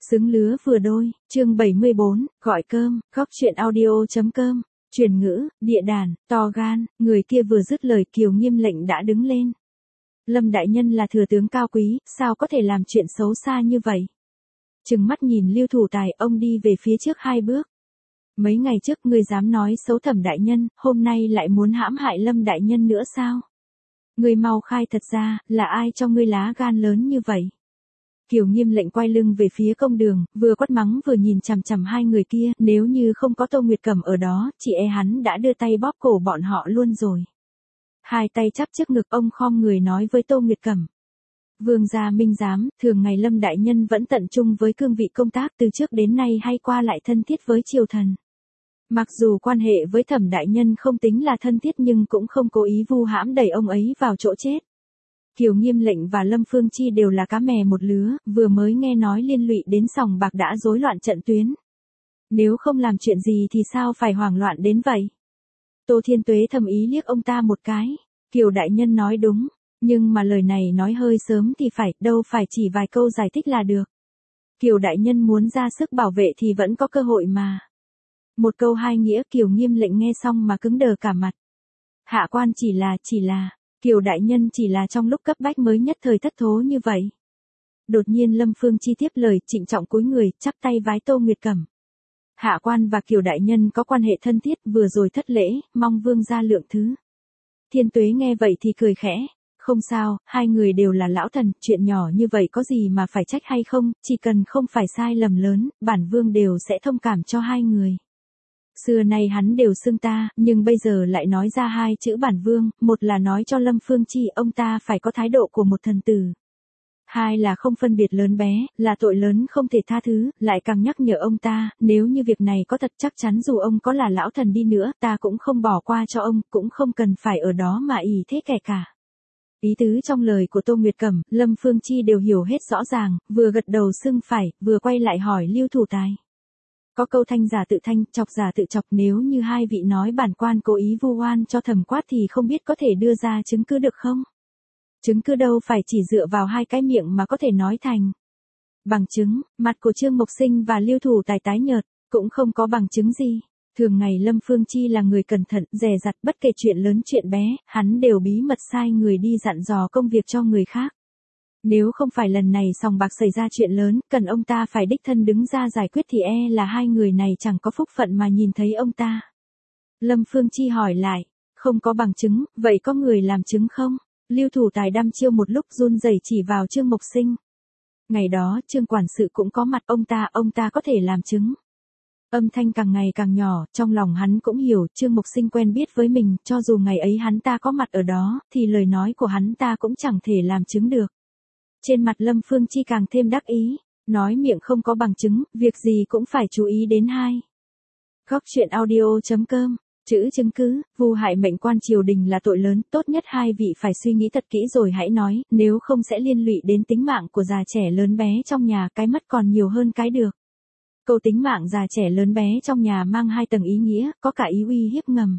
Xứng lứa vừa đôi, chương 74, gọi cơm, góc chuyện audio.com, truyền ngữ, địa đàn, to gan, người kia vừa dứt lời Kiều Nghiêm lệnh đã đứng lên. Lâm đại nhân là thừa tướng cao quý, sao có thể làm chuyện xấu xa như vậy? Trừng mắt nhìn Lưu Thủ Tài, ông đi về phía trước 2 bước. Mấy ngày trước ngươi dám nói xấu Thẩm đại nhân, hôm nay lại muốn hãm hại Lâm đại nhân nữa sao? Ngươi mau khai thật ra, là ai cho ngươi lá gan lớn như vậy? Kiều Nghiêm lệnh quay lưng về phía công đường, vừa quát mắng vừa nhìn chằm chằm 2 người kia, nếu như không có Tô Nguyệt Cẩm ở đó, chị hắn đã đưa tay bóp cổ bọn họ luôn rồi. 2 tay chắp trước ngực, ông khom người nói với Tô Nguyệt Cẩm. Vương gia minh giám, thường ngày Lâm đại nhân vẫn tận trung với cương vị công tác, từ trước đến nay hay qua lại thân thiết với triều thần. Mặc dù quan hệ với Thẩm đại nhân không tính là thân thiết nhưng cũng không cố ý vu hãm đẩy ông ấy vào chỗ chết. Kiều Nghiêm lệnh và Lâm Phương Chi đều là cá mè một lứa, vừa mới nghe nói liên lụy đến sòng bạc đã rối loạn trận tuyến. Nếu không làm chuyện gì thì sao phải hoảng loạn đến vậy? Tô Thiên Tuế thầm ý liếc ông ta một cái. Kiều đại nhân nói đúng, nhưng mà lời này nói hơi sớm thì phải, đâu phải chỉ vài câu giải thích là được. Kiều đại nhân muốn ra sức bảo vệ thì vẫn có cơ hội mà. Một câu 2 nghĩa, Kiều Nghiêm lệnh nghe xong mà cứng đờ cả mặt. Hạ quan chỉ là, Kiều đại nhân chỉ là trong lúc cấp bách mới nhất thời thất thố như vậy. Đột nhiên Lâm Phương Chi tiếp lời, trịnh trọng cúi người, chắp tay vái Tô Nguyệt Cẩm. Hạ quan và Kiều đại nhân có quan hệ thân thiết, vừa rồi thất lễ, mong vương gia lượng thứ. Thiên Tuế nghe vậy thì cười khẽ. Không sao, 2 người đều là lão thần, chuyện nhỏ như vậy có gì mà phải trách hay không, chỉ cần không phải sai lầm lớn, bản vương đều sẽ thông cảm cho 2 người. Xưa nay hắn đều xưng ta, nhưng bây giờ lại nói ra 2 chữ bản vương, một là nói cho Lâm Phương Chi ông ta phải có thái độ của một thần tử. 2 là không phân biệt lớn bé, là tội lớn không thể tha thứ, lại càng nhắc nhở ông ta, nếu như việc này có thật chắc chắn dù ông có là lão thần đi nữa, ta cũng không bỏ qua cho ông, cũng không cần phải ở đó mà ỷ thế kẻ cả. Ý tứ trong lời của Tô Nguyệt Cẩm, Lâm Phương Chi đều hiểu hết rõ ràng, vừa gật đầu xưng phải, vừa quay lại hỏi Lưu Thủ Tài. Có câu thanh giả tự thanh, chọc giả tự chọc, nếu như 2 vị nói bản quan cố ý vu oan cho Thẩm Quát thì không biết có thể đưa ra chứng cứ được không? Chứng cứ đâu phải chỉ dựa vào 2 cái miệng mà có thể nói thành. Bằng chứng, mặt của Trương Mộc Sinh và Lưu Thủ Tài tái nhợt, cũng không có bằng chứng gì. Thường ngày Lâm Phương Chi là người cẩn thận, dè dặt, bất kể chuyện lớn chuyện bé, hắn đều bí mật sai người đi dặn dò công việc cho người khác. Nếu không phải lần này sòng bạc xảy ra chuyện lớn, cần ông ta phải đích thân đứng ra giải quyết thì là 2 người này chẳng có phúc phận mà nhìn thấy ông ta. Lâm Phương Chi hỏi lại, không có bằng chứng, vậy có người làm chứng không? Lưu Thủ Tài đăm chiêu một lúc run rẩy chỉ vào Trương Mộc Sinh. Ngày đó, Trương quản sự cũng có mặt, ông ta có thể làm chứng. Âm thanh càng ngày càng nhỏ, trong lòng hắn cũng hiểu, Trương Mộc Sinh quen biết với mình, cho dù ngày ấy hắn ta có mặt ở đó, thì lời nói của hắn ta cũng chẳng thể làm chứng được. Trên mặt Lâm Phương Chi càng thêm đắc ý, nói miệng không có bằng chứng, việc gì cũng phải chú ý đến 2. Góc chuyện audio.com, chữ chứng cứ, vu hại mệnh quan triều đình là tội lớn, tốt nhất 2 vị phải suy nghĩ thật kỹ rồi hãy nói, nếu không sẽ liên lụy đến tính mạng của già trẻ lớn bé trong nhà, cái mất còn nhiều hơn cái được. Câu tính mạng già trẻ lớn bé trong nhà mang 2 tầng ý nghĩa, có cả ý uy hiếp ngầm.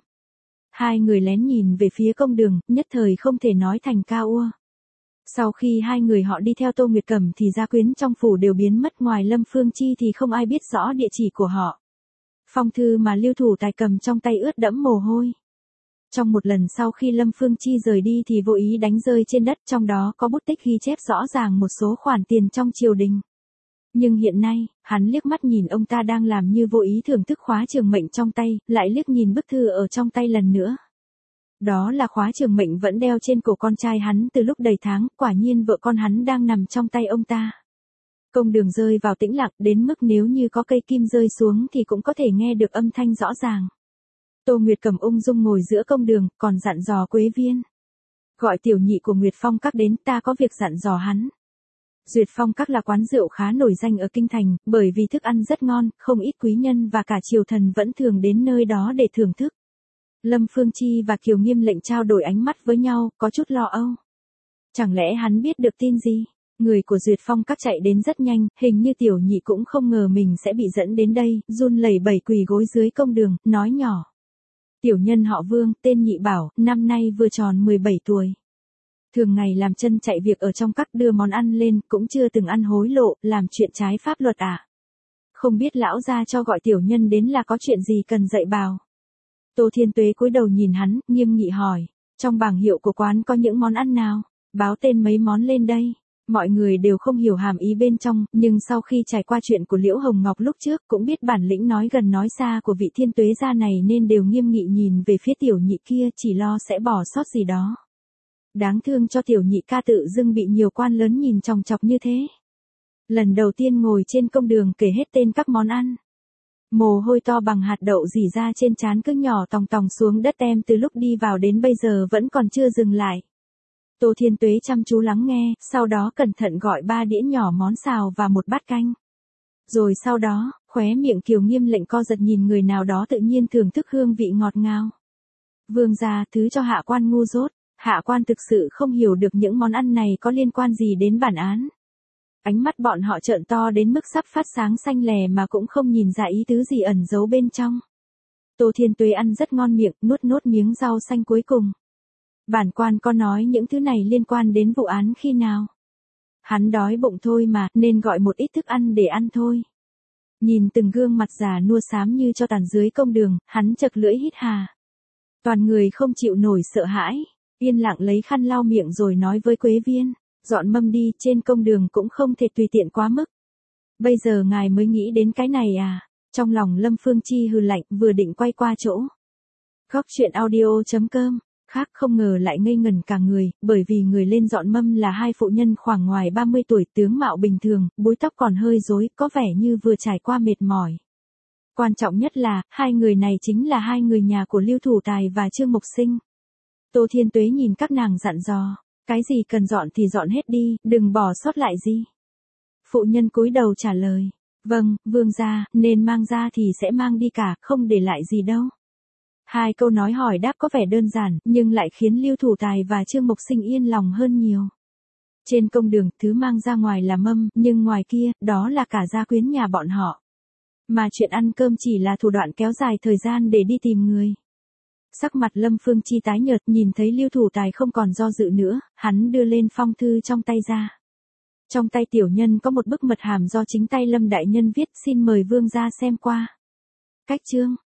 2 người lén nhìn về phía công đường, nhất thời không thể nói thành ca ua. Sau khi 2 người họ đi theo Tô Nguyệt Cẩm thì gia quyến trong phủ đều biến mất, ngoài Lâm Phương Chi thì không ai biết rõ địa chỉ của họ. Phong thư mà Lưu Thủ Tài cầm trong tay ướt đẫm mồ hôi. Trong một lần sau khi Lâm Phương Chi rời đi thì vô ý đánh rơi trên đất, trong đó có bút tích ghi chép rõ ràng một số khoản tiền trong triều đình. Nhưng hiện nay, hắn liếc mắt nhìn ông ta đang làm như vô ý thưởng thức khóa trường mệnh trong tay, lại liếc nhìn bức thư ở trong tay lần nữa. Đó là khóa trường mệnh vẫn đeo trên cổ con trai hắn từ lúc đầy tháng, quả nhiên vợ con hắn đang nằm trong tay ông ta. Công đường rơi vào tĩnh lặng đến mức nếu như có cây kim rơi xuống thì cũng có thể nghe được âm thanh rõ ràng. Tô Nguyệt Cẩm ung dung ngồi giữa công đường, còn dặn dò Quế Viên. Gọi tiểu nhị của Nguyệt Phong Các đến, ta có việc dặn dò hắn. Duyệt Phong Các là quán rượu khá nổi danh ở Kinh Thành, bởi vì thức ăn rất ngon, không ít quý nhân và cả triều thần vẫn thường đến nơi đó để thưởng thức. Lâm Phương Chi và Kiều Nghiêm lệnh trao đổi ánh mắt với nhau, có chút lo âu. Chẳng lẽ hắn biết được tin gì? Người của Duyệt Phong Các chạy đến rất nhanh, hình như tiểu nhị cũng không ngờ mình sẽ bị dẫn đến đây, run lẩy bẩy quỳ gối dưới công đường, nói nhỏ. Tiểu nhân họ Vương, tên Nhị Bảo, năm nay vừa tròn 17 tuổi. Thường ngày làm chân chạy việc ở trong các đưa món ăn lên, cũng chưa từng ăn hối lộ, làm chuyện trái pháp luật à? Không biết lão gia cho gọi tiểu nhân đến là có chuyện gì cần dạy bảo. Tô Thiên Tuế cúi đầu nhìn hắn, nghiêm nghị hỏi, trong bảng hiệu của quán có những món ăn nào? Báo tên mấy món lên đây. Mọi người đều không hiểu hàm ý bên trong, nhưng sau khi trải qua chuyện của Liễu Hồng Ngọc lúc trước cũng biết bản lĩnh nói gần nói xa của vị Thiên Tuế gia này nên đều nghiêm nghị nhìn về phía tiểu nhị kia, chỉ lo sẽ bỏ sót gì đó. Đáng thương cho tiểu nhị ca tự dưng bị nhiều quan lớn nhìn chòng chọc như thế. Lần đầu tiên ngồi trên công đường kể hết tên các món ăn. Mồ hôi to bằng hạt đậu rỉ ra trên trán cứ nhỏ tòng tòng xuống đất, em từ lúc đi vào đến bây giờ vẫn còn chưa dừng lại. Tô Thiên Tuế chăm chú lắng nghe, sau đó cẩn thận gọi 3 đĩa nhỏ món xào và một bát canh. Rồi sau đó, khóe miệng Kiều Nghiêm lệnh co giật nhìn người nào đó tự nhiên thưởng thức hương vị ngọt ngào. Vương gia thứ cho hạ quan ngu dốt, hạ quan thực sự không hiểu được những món ăn này có liên quan gì đến bản án. Ánh mắt bọn họ trợn to đến mức sắp phát sáng xanh lè mà cũng không nhìn ra ý tứ gì ẩn giấu bên trong. Tô Thiên Tuế ăn rất ngon miệng, nuốt nốt miếng rau xanh cuối cùng. Bản quan có nói những thứ này liên quan đến vụ án khi nào? Hắn đói bụng thôi mà, nên gọi một ít thức ăn để ăn thôi. Nhìn từng gương mặt già nua xám như cho tàn dưới công đường, hắn chật lưỡi hít hà. Toàn người không chịu nổi sợ hãi, yên lặng lấy khăn lau miệng rồi nói với Quế Viên, dọn mâm đi, trên công đường cũng không thể tùy tiện quá mức. Bây giờ ngài mới nghĩ đến cái này à? Trong lòng Lâm Phương Chi hừ lạnh, vừa định quay qua chỗ Góc Chuyện Audio.com, khác không ngờ lại ngây ngẩn cả người, bởi vì người lên dọn mâm là hai phụ nhân khoảng ngoài 30 tuổi, tướng mạo bình thường, búi tóc còn hơi rối, có vẻ như vừa trải qua mệt mỏi. Quan trọng nhất là, hai người này chính là hai người nhà của Lưu Thủ Tài và Trương Mộc Sinh. Tô Thiên Tuế nhìn các nàng dặn dò, cái gì cần dọn thì dọn hết đi, đừng bỏ sót lại gì. Phụ nhân cúi đầu trả lời, vâng, vương gia, nên mang ra thì sẽ mang đi cả, không để lại gì đâu. Hai câu nói hỏi đáp có vẻ đơn giản, nhưng lại khiến Lưu Thủ Tài và Trương Mộc Sinh yên lòng hơn nhiều. Trên công đường, thứ mang ra ngoài là mâm, nhưng ngoài kia, đó là cả gia quyến nhà bọn họ. Mà chuyện ăn cơm chỉ là thủ đoạn kéo dài thời gian để đi tìm người. Sắc mặt Lâm Phương Chi tái nhợt, nhìn thấy Lưu Thủ Tài không còn do dự nữa, hắn đưa lên phong thư trong tay ra. Trong tay tiểu nhân có một bức mật hàm do chính tay Lâm đại nhân viết, xin mời vương gia xem qua. Cách chương